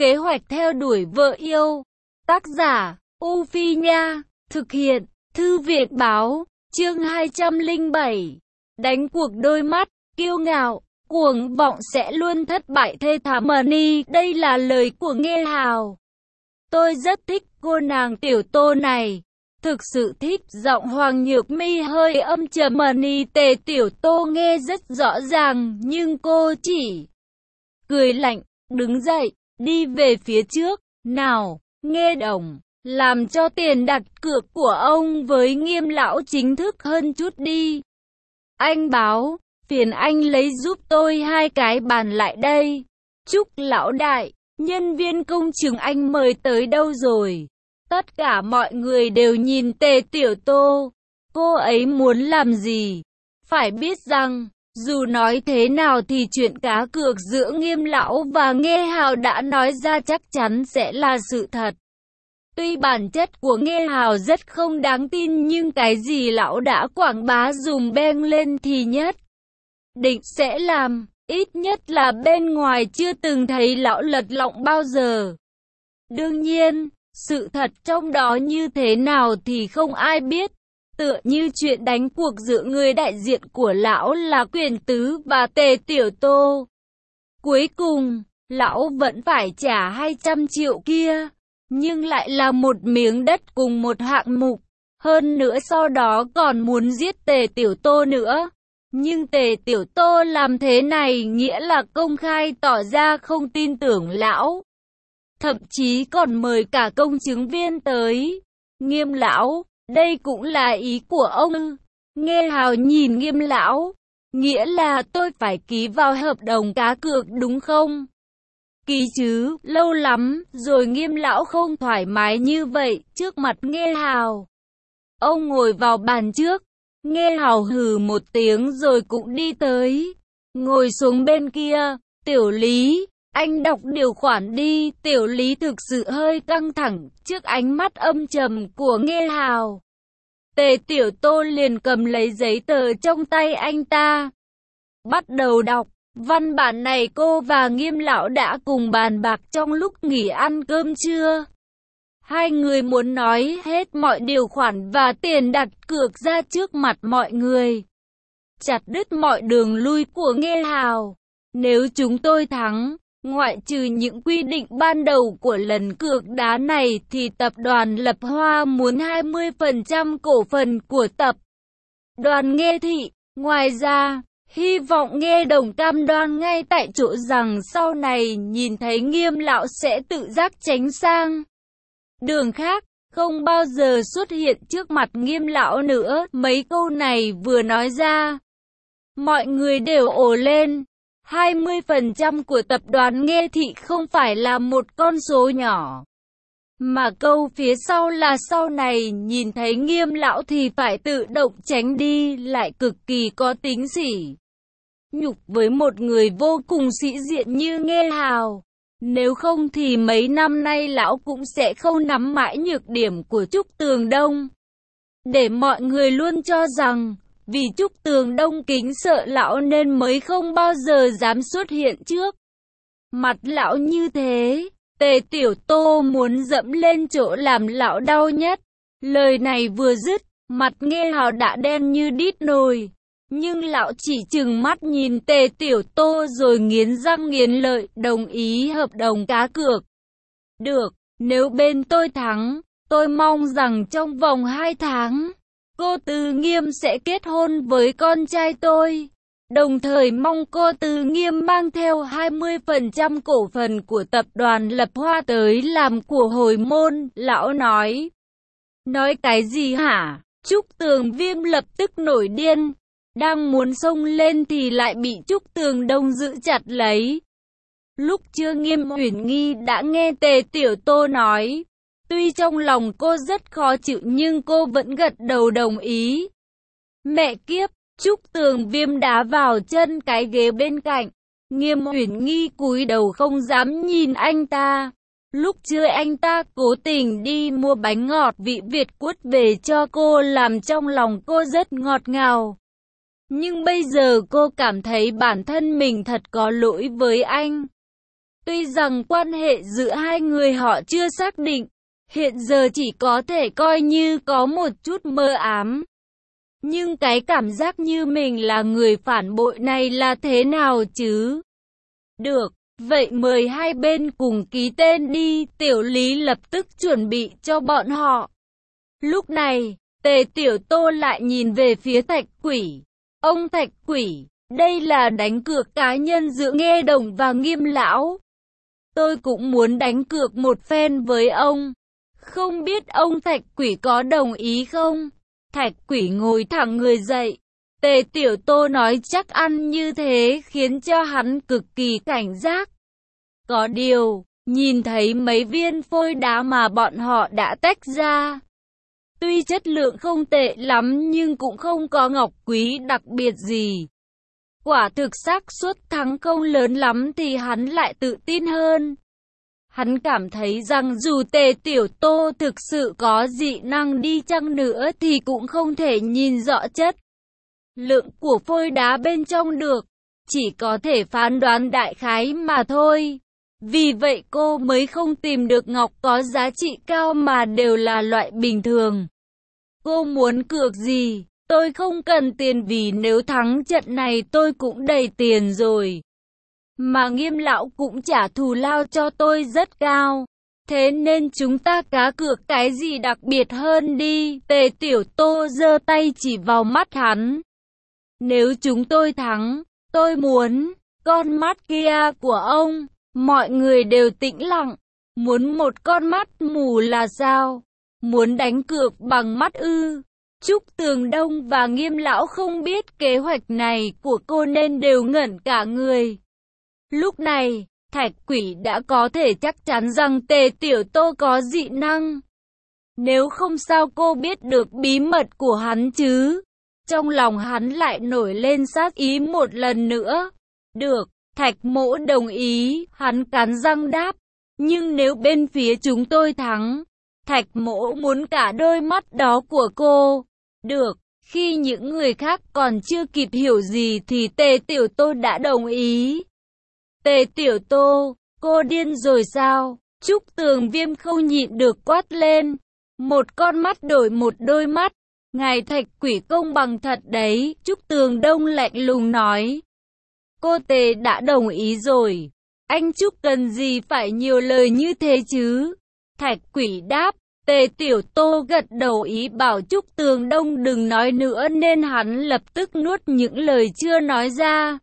Kế hoạch theo đuổi vợ yêu. Tác giả, U Phi Nha. Thực hiện, Thư viện Báo. Chương 207. Đánh cuộc đôi mắt, kiêu ngạo, cuồng vọng sẽ luôn thất bại thê thảm. Money, đây là lời của Nghê Hào. Tôi rất thích cô nàng tiểu Tô này. Thực sự thích. Giọng Hoàng Nhược Mi hơi âm trầm. Money Tề tiểu Tô nghe rất rõ ràng, nhưng cô chỉ cười lạnh, đứng dậy, đi về phía trước. Nào, Nghê Đồng, làm cho tiền đặt cược của ông với Nghiêm lão chính thức hơn chút đi. Anh Báo, phiền anh lấy giúp tôi 2 cái bàn lại đây. Chúc lão đại, nhân viên công trường anh mời tới đâu rồi? Tất cả mọi người đều nhìn Tề tiểu Tô. Cô ấy muốn làm gì? Phải biết rằng, dù nói thế nào thì chuyện cá cược giữa Nghiêm lão và Nghê Hào đã nói ra chắc chắn sẽ là sự thật. Tuy bản chất của Nghê Hào rất không đáng tin, nhưng cái gì lão đã quảng bá dùm beng lên thì nhất định sẽ làm. Ít nhất là bên ngoài chưa từng thấy lão lật lọng bao giờ. Đương nhiên, sự thật trong đó như thế nào thì không ai biết. Tựa như chuyện đánh cuộc giữa người đại diện của lão là Quyền Tứ và Tề tiểu Tô. Cuối cùng, lão vẫn phải trả 200 triệu kia, nhưng lại là một miếng đất cùng một hạng mục. Hơn nữa sau đó còn muốn giết Tề tiểu Tô nữa. Nhưng Tề tiểu Tô làm thế này nghĩa là công khai tỏ ra không tin tưởng lão. Thậm chí còn mời cả công chứng viên tới. Nghiêm lão, đây cũng là ý của ông. Nghê Hào nhìn Nghiêm lão. Nghĩa là tôi phải ký vào hợp đồng cá cược đúng không? Ký chứ, lâu lắm rồi Nghiêm lão không thoải mái như vậy trước mặt Nghê Hào. Ông ngồi vào bàn trước. Nghê Hào hừ một tiếng rồi cũng đi tới. Ngồi xuống bên kia. Tiểu Lý, anh đọc điều khoản đi. Tiểu Lý thực sự hơi căng thẳng trước ánh mắt âm trầm của Nghê Hào. Tề tiểu Tô liền cầm lấy giấy tờ trong tay anh ta. Bắt đầu đọc. Văn bản này cô và Nghiêm lão đã cùng bàn bạc trong lúc nghỉ ăn cơm trưa. Hai người muốn nói hết mọi điều khoản và tiền đặt cược ra trước mặt mọi người. Chặt đứt mọi đường lui của Nghê Hào. Nếu chúng tôi thắng, ngoại trừ những quy định ban đầu của lần cược đá này thì tập đoàn Lập Hoa muốn 20% cổ phần của tập đoàn Nghê Thị. Ngoài ra, hy vọng Nghê Đồng cam đoan ngay tại chỗ rằng sau này nhìn thấy Nghiêm lão sẽ tự giác tránh sang đường khác, không bao giờ xuất hiện trước mặt Nghiêm lão nữa. Mấy câu này vừa nói ra, mọi người đều ồ lên. 20% của tập đoàn Nghê Thị không phải là một con số nhỏ. Mà câu phía sau là sau này nhìn thấy Nghiêm lão thì phải tự động tránh đi lại cực kỳ có tính sỉ nhục với một người vô cùng sĩ diện như Nghê Hào. Nếu không thì mấy năm nay lão cũng sẽ không nắm mãi nhược điểm của Trúc Tường Đông. Để mọi người luôn cho rằng vì Trúc Tường Đông kính sợ lão nên mới không bao giờ dám xuất hiện trước mặt lão như thế. Tề tiểu Tô muốn dẫm lên chỗ làm lão đau nhất. Lời này vừa dứt, mặt Nghê Hào đã đen như đít nồi. Nhưng lão chỉ trừng mắt nhìn Tề tiểu Tô rồi nghiến răng nghiến lợi, đồng ý hợp đồng cá cược. Được, nếu bên tôi thắng, tôi mong rằng trong vòng 2 tháng, cô Từ Nghiêm sẽ kết hôn với con trai tôi. Đồng thời mong cô Từ Nghiêm mang theo 20% cổ phần của tập đoàn Lập Hoa tới làm của hồi môn. Lão nói. Nói cái gì hả? Trúc Tường Viêm lập tức nổi điên. Đang muốn xông lên thì lại bị Trúc Tường Đông giữ chặt lấy. Lúc chưa Nghiêm Uyển Nghi đã nghe Tề tiểu Tô nói. Tuy trong lòng cô rất khó chịu nhưng cô vẫn gật đầu đồng ý. Mẹ kiếp, Trúc Tường Viêm đá vào chân cái ghế bên cạnh. Nghiêm Uyển Nghi cúi đầu không dám nhìn anh ta. Lúc trưa anh ta cố tình đi mua bánh ngọt vị Việt Quất về cho cô làm trong lòng cô rất ngọt ngào. Nhưng bây giờ cô cảm thấy bản thân mình thật có lỗi với anh. Tuy rằng quan hệ giữa hai người họ chưa xác định, hiện giờ chỉ có thể coi như có một chút mơ ám. Nhưng cái cảm giác như mình là người phản bội này là thế nào chứ? Được, vậy mời hai bên cùng ký tên đi, Tiểu Lý lập tức chuẩn bị cho bọn họ. Lúc này, Tề Tiểu Tô lại nhìn về phía Thạch Quỷ. Ông Thạch Quỷ, đây là đánh cược cá nhân giữa Nghe Đồng và Nghiêm Lão. Tôi cũng muốn đánh cược một phen với ông. Không biết ông Thạch Quỷ có đồng ý không? Thạch Quỷ ngồi thẳng người dậy. Tề Tiểu Tô nói chắc ăn như thế khiến cho hắn cực kỳ cảnh giác. Có điều, nhìn thấy mấy viên phôi đá mà bọn họ đã tách ra. Tuy chất lượng không tệ lắm nhưng cũng không có ngọc quý đặc biệt gì. Quả thực xác suất thắng không lớn lắm thì hắn lại tự tin hơn. Hắn cảm thấy rằng dù Tề Tiểu Tô thực sự có dị năng đi chăng nữa thì cũng không thể nhìn rõ chất lượng của phôi đá bên trong được, chỉ có thể phán đoán đại khái mà thôi. Vì vậy cô mới không tìm được ngọc có giá trị cao mà đều là loại bình thường. Cô muốn cược gì? Tôi không cần tiền vì nếu thắng trận này tôi cũng đầy tiền rồi. Mà Nghiêm Lão cũng trả thù lao cho tôi rất cao. Thế nên chúng ta cá cược cái gì đặc biệt hơn đi. Tề Tiểu Tô giơ tay chỉ vào mắt hắn. Nếu chúng tôi thắng, tôi muốn con mắt kia của ông. Mọi người đều tĩnh lặng. Muốn một con mắt mù là sao? Muốn đánh cược bằng mắt ư? Trúc Tường Đông và Nghiêm Lão không biết kế hoạch này của cô nên đều ngẩn cả người. Lúc này, Thạch Quỷ đã có thể chắc chắn rằng Tề Tiểu Tô có dị năng. Nếu không sao cô biết được bí mật của hắn chứ? Trong lòng hắn lại nổi lên sát ý một lần nữa. Được, Thạch Mỗ đồng ý, hắn cắn răng đáp. Nhưng nếu bên phía chúng tôi thắng, Thạch Mỗ muốn cả đôi mắt đó của cô. Được, khi những người khác còn chưa kịp hiểu gì thì Tề Tiểu Tô đã đồng ý. Tề Tiểu Tô, cô điên rồi sao? Trúc Tường Viêm không nhịn được quát lên. Một con mắt đổi một đôi mắt. Ngài Thạch Quỷ công bằng thật đấy, Trúc Tường Đông lạnh lùng nói. Cô Tề đã đồng ý rồi. Anh Trúc cần gì phải nhiều lời như thế chứ? Thạch Quỷ đáp. Tề Tiểu Tô gật đầu ý bảo Trúc Tường Đông đừng nói nữa nên hắn lập tức nuốt những lời chưa nói ra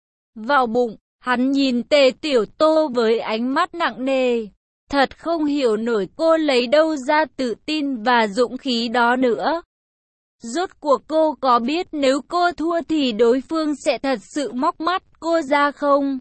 vào bụng. Hắn nhìn Tề Tiểu Tô với ánh mắt nặng nề. Thật không hiểu nổi cô lấy đâu ra tự tin và dũng khí đó nữa. Rốt cuộc cô có biết nếu cô thua thì đối phương sẽ thật sự móc mắt cô ra không?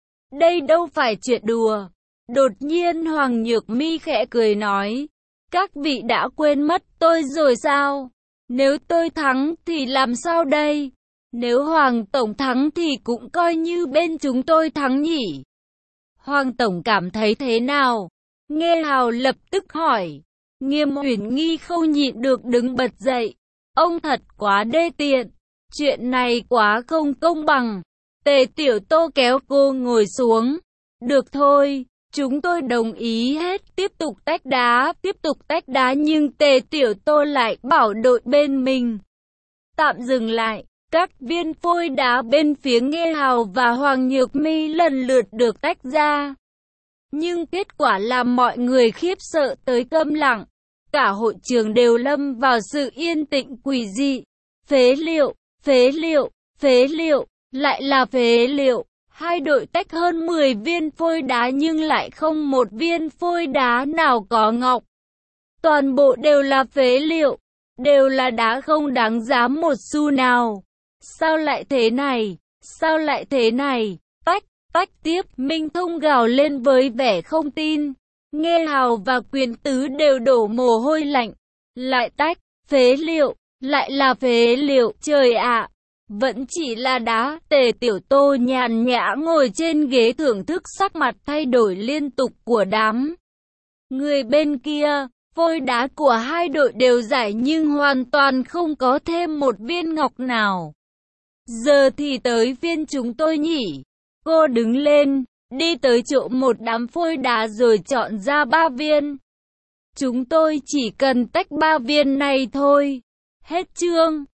Đây đâu phải chuyện đùa. Đột nhiên Hoàng Nhược Mi khẽ cười nói. Các vị đã quên mất tôi rồi sao? Nếu tôi thắng thì làm sao đây? Nếu Hoàng Tổng thắng thì cũng coi như bên chúng tôi thắng nhỉ? Hoàng Tổng cảm thấy thế nào? Nghe Hào lập tức hỏi. Nghiêm Uyển Nghi không nhịn được đứng bật dậy. Ông thật quá đê tiện. Chuyện này quá không công bằng. Tề Tiểu Tô kéo cô ngồi xuống. Được thôi. Chúng tôi đồng ý hết, tiếp tục tách đá nhưng Tề Tiểu Tô lại bảo đội bên mình tạm dừng lại. Các viên phôi đá bên phía Nghe Hào và Hoàng Nhược Mi lần lượt được tách ra. Nhưng kết quả làm mọi người khiếp sợ tới câm lặng. Cả hội trường đều lâm vào sự yên tĩnh quỷ dị. Phế liệu, lại là phế liệu. Hai đội tách hơn 10 viên phôi đá nhưng lại không một viên phôi đá nào có ngọc. Toàn bộ đều là phế liệu, đều là đá không đáng giá một xu nào. Sao lại thế này? Tách tiếp, Minh Thông gào lên với vẻ không tin. Nghe Hào và Quyền Tứ đều đổ mồ hôi lạnh. Lại tách, phế liệu, lại là phế liệu, trời ạ! Vẫn chỉ là đá. Tề Tiểu Tô nhàn nhã ngồi trên ghế thưởng thức sắc mặt thay đổi liên tục của đám người bên kia. Phôi đá của hai đội đều giải nhưng hoàn toàn không có thêm một viên ngọc nào. Giờ thì tới phiên chúng tôi nhỉ? Cô đứng lên, đi tới chỗ một đám phôi đá rồi chọn ra 3 viên. Chúng tôi chỉ cần tách 3 viên này thôi. Hết chương.